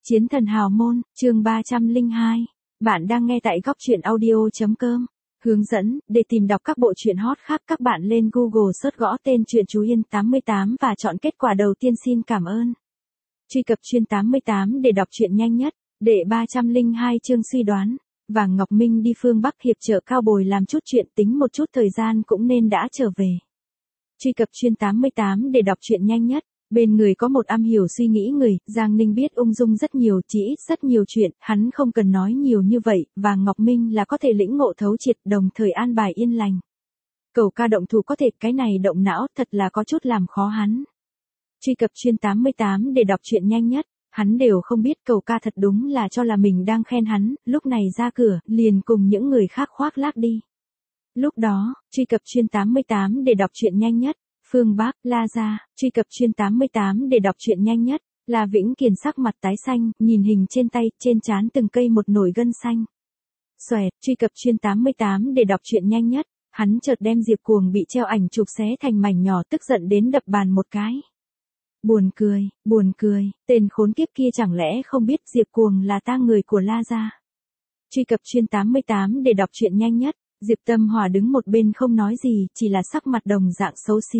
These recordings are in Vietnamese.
Chiến thần hào môn, chương 302. Bạn đang nghe tại góc truyện audio.com. Hướng dẫn, để tìm đọc các bộ truyện hot khác các bạn lên Google search gõ tên truyện Chú Yên 88 và chọn kết quả đầu tiên xin cảm ơn. Truy cập truyện 88 để đọc truyện nhanh nhất. Đệ 302 chương suy đoán. Vàng Ngọc Minh đi phương Bắc hiệp trợ Cao Bồi làm chút chuyện tính một chút thời gian cũng nên đã trở về. Truy cập truyện 88 để đọc truyện nhanh nhất. Bên người có một am hiểu suy nghĩ người, Giang Ninh biết ung dung rất nhiều, chỉ ít rất nhiều chuyện, hắn không cần nói nhiều như vậy, và Ngọc Minh là có thể lĩnh ngộ thấu triệt, đồng thời an bài yên lành. Cầu ca động thủ có thể, cái này động não, thật là có chút làm khó hắn. Truy cập truyện 88 để đọc truyện nhanh nhất, hắn đều không biết Cầu ca thật đúng là cho là mình đang khen hắn, lúc này ra cửa, liền cùng những người khác khoác lác đi. Lúc đó, truy cập truyện 88 để đọc truyện nhanh nhất. Phương Bắc, La Gia, truy cập truyện 88 để đọc truyện nhanh nhất, La Vĩnh Kiền sắc mặt tái xanh, nhìn hình trên tay, trên trán từng cây một nổi gân xanh. Xoẹt, truy cập truyện 88 để đọc truyện nhanh nhất, hắn chợt đem Diệp Cuồng bị treo ảnh chụp xé thành mảnh nhỏ tức giận đến đập bàn một cái. Buồn cười, tên khốn kiếp kia chẳng lẽ không biết Diệp Cuồng là tang người của La Gia. Truy cập truyện 88 để đọc truyện nhanh nhất. Diệp Tâm Hòa đứng một bên không nói gì, chỉ là sắc mặt đồng dạng xấu xí.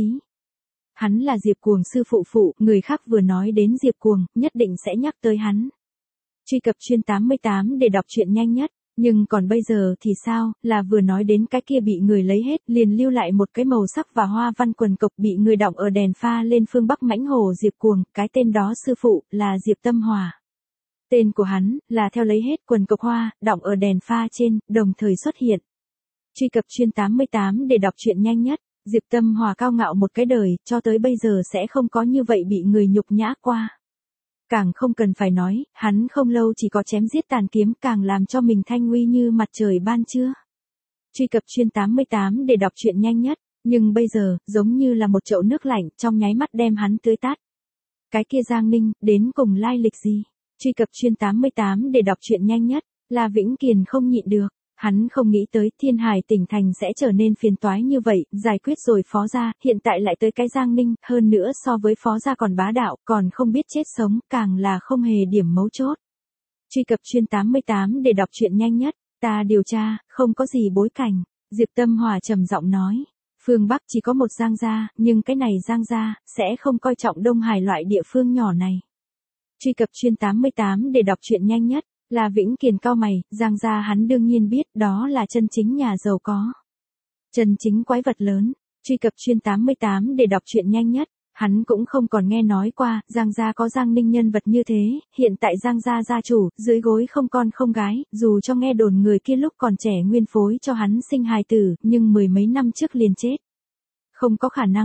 Hắn là Diệp Cuồng sư phụ, người khác vừa nói đến Diệp Cuồng, nhất định sẽ nhắc tới hắn. Truy cập truyện 88 để đọc truyện nhanh nhất, nhưng còn bây giờ thì sao, là vừa nói đến cái kia bị người lấy hết, liền lưu lại một cái màu sắc và hoa văn quần cộc bị người đọng ở đèn pha lên phương Bắc mãnh hồ Diệp Cuồng, cái tên đó sư phụ, là Diệp Tâm Hòa. Tên của hắn, là theo lấy hết quần cộc hoa, đọng ở đèn pha trên, đồng thời xuất hiện. Truy cập truyện 88 để đọc truyện nhanh nhất, Diệp Tâm Hòa cao ngạo một cái đời, cho tới bây giờ sẽ không có như vậy bị người nhục nhã qua. Càng không cần phải nói, hắn không lâu chỉ có chém giết tàn kiếm càng làm cho mình thanh uy như mặt trời ban trưa. Truy cập truyện 88 để đọc truyện nhanh nhất, nhưng bây giờ, giống như là một chậu nước lạnh, trong nháy mắt đem hắn tưới tát. Cái kia Giang Ninh, đến cùng lai lịch gì? Truy cập truyện 88 để đọc truyện nhanh nhất, La Vĩnh Kiền không nhịn được. Hắn không nghĩ tới Thiên Hải tỉnh thành sẽ trở nên phiền toái như vậy, giải quyết rồi Phó gia, hiện tại lại tới cái Giang Ninh, hơn nữa so với Phó gia còn bá đạo, còn không biết chết sống, càng là không hề điểm mấu chốt. Truy cập truyện 88 để đọc truyện nhanh nhất, ta điều tra, không có gì bối cảnh, Diệp Tâm Hòa trầm giọng nói. Phương Bắc chỉ có một Giang gia, nhưng cái này Giang gia, sẽ không coi trọng Đông Hải loại địa phương nhỏ này. Truy cập truyện 88 để đọc truyện nhanh nhất. Là Vĩnh Kiền cao mày, Giang gia hắn đương nhiên biết, đó là chân chính nhà giàu có. Chân chính quái vật lớn, truy cập truyện 88 để đọc truyện nhanh nhất, hắn cũng không còn nghe nói qua, Giang gia có Giang Ninh nhân vật như thế, hiện tại Giang gia gia chủ, dưới gối không con không gái, dù cho nghe đồn người kia lúc còn trẻ nguyên phối cho hắn sinh hài tử, nhưng mười mấy năm trước liền chết. Không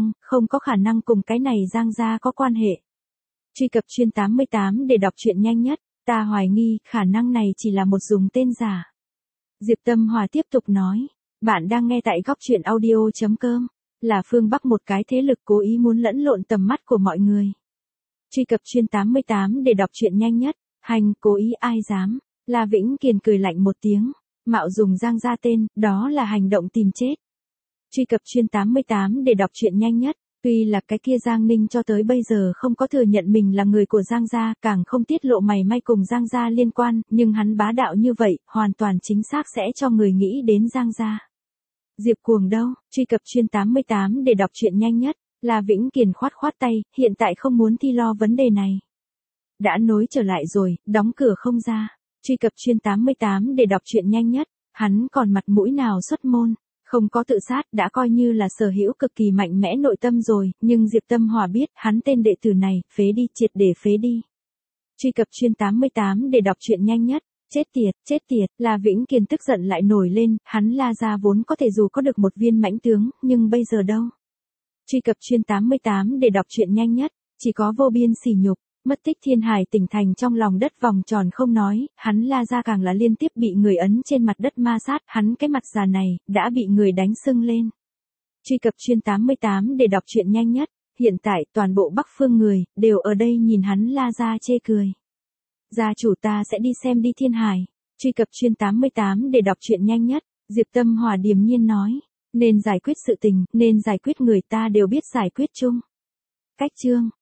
có khả năng cùng cái này Giang gia có quan hệ. Truy cập truyện 88 để đọc truyện nhanh nhất. Ta hoài nghi, khả năng này chỉ là một dùng tên giả. Diệp Tâm Hòa tiếp tục nói, bạn đang nghe tại góc truyện audio.com, là phương Bắc một cái thế lực cố ý muốn lẫn lộn tầm mắt của mọi người. Truy cập truyện 88 để đọc truyện nhanh nhất, hành, cố ý ai dám, La Vĩnh Kiền cười lạnh một tiếng, mạo dùng Giang gia tên, đó là hành động tìm chết. Truy cập truyện 88 để đọc truyện nhanh nhất. Tuy là cái kia Giang Ninh cho tới bây giờ không có thừa nhận mình là người của Giang gia, càng không tiết lộ mảy may cùng Giang gia liên quan, nhưng hắn bá đạo như vậy, hoàn toàn chính xác sẽ cho người nghĩ đến Giang gia. Diệp Cuồng đâu? Truy cập truyện 88 để đọc truyện nhanh nhất, là Vĩnh Kiền khoát tay, hiện tại không muốn thi lo vấn đề này. Đã nối trở lại rồi, đóng cửa không ra. Truy cập truyện 88 để đọc truyện nhanh nhất, hắn còn mặt mũi nào xuất môn. Không có tự sát đã coi như là sở hữu cực kỳ mạnh mẽ nội tâm rồi, nhưng Diệp Tâm Hòa biết hắn tên đệ tử này, phế đi, triệt để phế đi. Truy cập truyện 88 để đọc truyện nhanh nhất, chết tiệt, là Vĩnh Kiền tức giận lại nổi lên, hắn La gia vốn có thể dù có được một viên mãnh tướng, nhưng bây giờ đâu. Truy cập truyện 88 để đọc truyện nhanh nhất, chỉ có vô biên sỉ nhục. Mất tích Thiên Hải tỉnh thành trong lòng đất vòng tròn không nói, hắn La gia càng là liên tiếp bị người ấn trên mặt đất ma sát, hắn cái mặt già này, đã bị người đánh sưng lên. Truy cập truyện 88 để đọc truyện nhanh nhất, hiện tại toàn bộ Bắc Phương người, đều ở đây nhìn hắn La gia chê cười. Gia chủ ta sẽ đi xem đi Thiên Hải. Truy cập truyện 88 để đọc truyện nhanh nhất, Diệp Tâm Hòa điềm nhiên nói, nên giải quyết sự tình, nên giải quyết người ta đều biết giải quyết chung. Cách chương.